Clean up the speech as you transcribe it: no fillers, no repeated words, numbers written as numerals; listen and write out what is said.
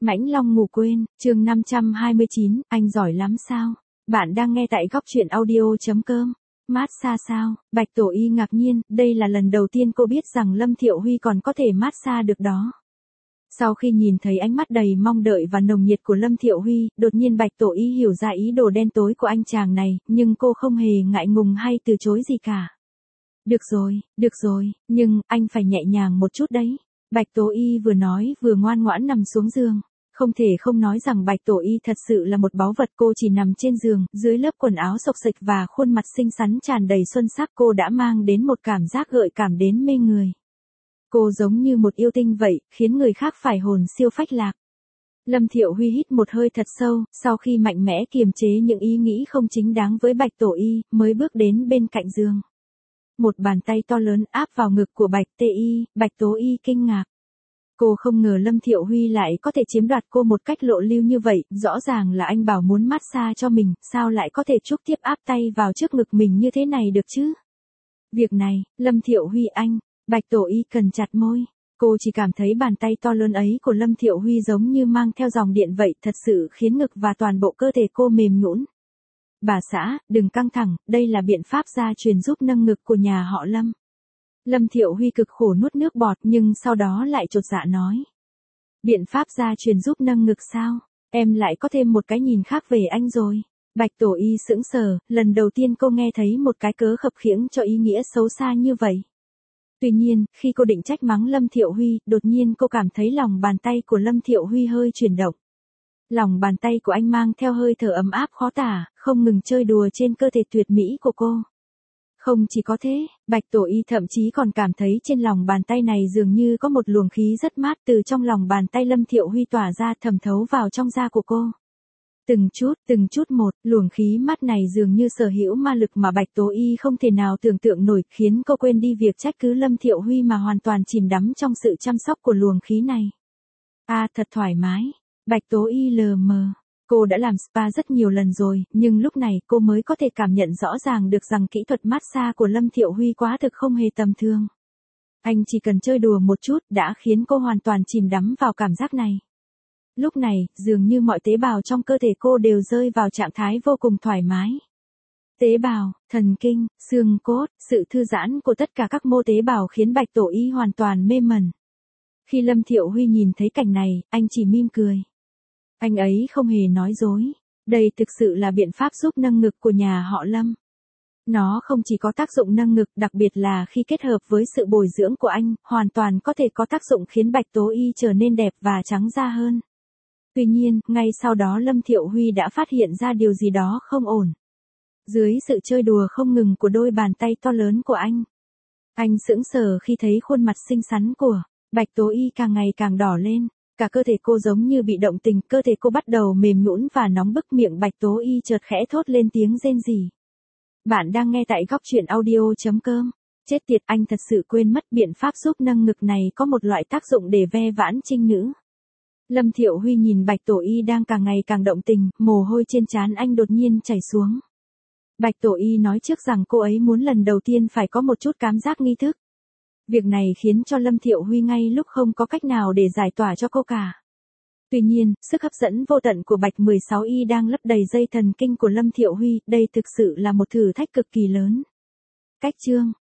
Mãnh Long ngủ quên, chương 529, anh giỏi lắm sao? Bạn đang nghe tại góc truyện audio.com. Massage sao? Bạch Tổ Y ngạc nhiên, đây là lần đầu tiên cô biết rằng Lâm Thiệu Huy còn có thể massage được đó. Sau khi nhìn thấy ánh mắt đầy mong đợi và nồng nhiệt của Lâm Thiệu Huy, đột nhiên Bạch Tổ Y hiểu ra ý đồ đen tối của anh chàng này, nhưng cô không hề ngại ngùng hay từ chối gì cả. Được rồi, nhưng anh phải nhẹ nhàng một chút đấy. Bạch Tổ Y vừa nói vừa ngoan ngoãn nằm xuống giường. Không thể không nói rằng Bạch Tổ Y thật sự là một báu vật. Cô chỉ nằm trên giường, dưới lớp quần áo xộc xệch và khuôn mặt xinh xắn tràn đầy xuân sắc, cô đã mang đến một cảm giác gợi cảm đến mê người. Cô giống như một yêu tinh vậy, khiến người khác phải hồn siêu phách lạc. Lâm Thiệu Huy hít một hơi thật sâu, sau khi mạnh mẽ kiềm chế những ý nghĩ không chính đáng với Bạch Tổ Y, mới bước đến bên cạnh giường. Một bàn tay to lớn áp vào ngực của Bạch T.Y, Bạch Tố Y kinh ngạc. Cô không ngờ Lâm Thiệu Huy lại có thể chiếm đoạt cô một cách lộ liêu như vậy, rõ ràng là anh bảo muốn massage cho mình, sao lại có thể trực tiếp áp tay vào trước ngực mình như thế này được chứ? Việc này, Lâm Thiệu Huy anh, Bạch Tổ Y cần chặt môi. Cô chỉ cảm thấy bàn tay to lớn ấy của Lâm Thiệu Huy giống như mang theo dòng điện vậy, thật sự khiến ngực và toàn bộ cơ thể cô mềm nhũn. Bà xã, đừng căng thẳng, đây là biện pháp gia truyền giúp nâng ngực của nhà họ Lâm. Lâm Thiệu Huy cực khổ nuốt nước bọt nhưng sau đó lại chột dạ nói. Biện pháp gia truyền giúp nâng ngực sao? Em lại có thêm một cái nhìn khác về anh rồi. Bạch Tổ Y sững sờ, lần đầu tiên cô nghe thấy một cái cớ khập khiễng cho ý nghĩa xấu xa như vậy. Tuy nhiên, khi cô định trách mắng Lâm Thiệu Huy, đột nhiên cô cảm thấy lòng bàn tay của Lâm Thiệu Huy hơi chuyển động. Lòng bàn tay của anh mang theo hơi thở ấm áp khó tả, không ngừng chơi đùa trên cơ thể tuyệt mỹ của cô. Không chỉ có thế, Bạch Tổ Y thậm chí còn cảm thấy trên lòng bàn tay này dường như có một luồng khí rất mát từ trong lòng bàn tay Lâm Thiệu Huy tỏa ra, thẩm thấu vào trong da của cô. Từng chút một, luồng khí mát này dường như sở hữu ma lực mà Bạch Tổ Y không thể nào tưởng tượng nổi, khiến cô quên đi việc trách cứ Lâm Thiệu Huy mà hoàn toàn chìm đắm trong sự chăm sóc của luồng khí này. Thật thoải mái. Bạch Tố Y lờ mờ. Cô đã làm spa rất nhiều lần rồi, nhưng lúc này cô mới có thể cảm nhận rõ ràng được rằng kỹ thuật massage của Lâm Thiệu Huy quá thực không hề tầm thường. Anh chỉ cần chơi đùa một chút đã khiến cô hoàn toàn chìm đắm vào cảm giác này. Lúc này, dường như mọi tế bào trong cơ thể cô đều rơi vào trạng thái vô cùng thoải mái. Tế bào, thần kinh, xương cốt, sự thư giãn của tất cả các mô tế bào khiến Bạch Tổ Y hoàn toàn mê mẩn. Khi Lâm Thiệu Huy nhìn thấy cảnh này, anh chỉ mỉm cười. Anh ấy không hề nói dối. Đây thực sự là biện pháp giúp nâng ngực của nhà họ Lâm. Nó không chỉ có tác dụng nâng ngực, đặc biệt là khi kết hợp với sự bồi dưỡng của anh, hoàn toàn có thể có tác dụng khiến Bạch Tố Y trở nên đẹp và trắng da hơn. Tuy nhiên, ngay sau đó Lâm Thiệu Huy đã phát hiện ra điều gì đó không ổn. Dưới sự chơi đùa không ngừng của đôi bàn tay to lớn của anh sững sờ khi thấy khuôn mặt xinh xắn của Bạch Tố Y càng ngày càng đỏ lên. Cả cơ thể cô giống như bị động tình, cơ thể cô bắt đầu mềm nhũn và nóng bức, miệng Bạch Tố Y chợt khẽ thốt lên tiếng rên rỉ. Bạn đang nghe tại góc truyện audio.com. Chết tiệt, anh thật sự quên mất biện pháp giúp nâng ngực này có một loại tác dụng để ve vãn trinh nữ. Lâm Thiệu Huy nhìn Bạch Tổ Y đang càng ngày càng động tình, mồ hôi trên trán anh đột nhiên chảy xuống. Bạch Tổ Y nói trước rằng cô ấy muốn lần đầu tiên phải có một chút cảm giác nghi thức. Việc này khiến cho Lâm Thiệu Huy ngay lúc không có cách nào để giải tỏa cho cô cả. Tuy nhiên, sức hấp dẫn vô tận của Bạch 16Y đang lấp đầy dây thần kinh của Lâm Thiệu Huy, đây thực sự là một thử thách cực kỳ lớn. Cách chương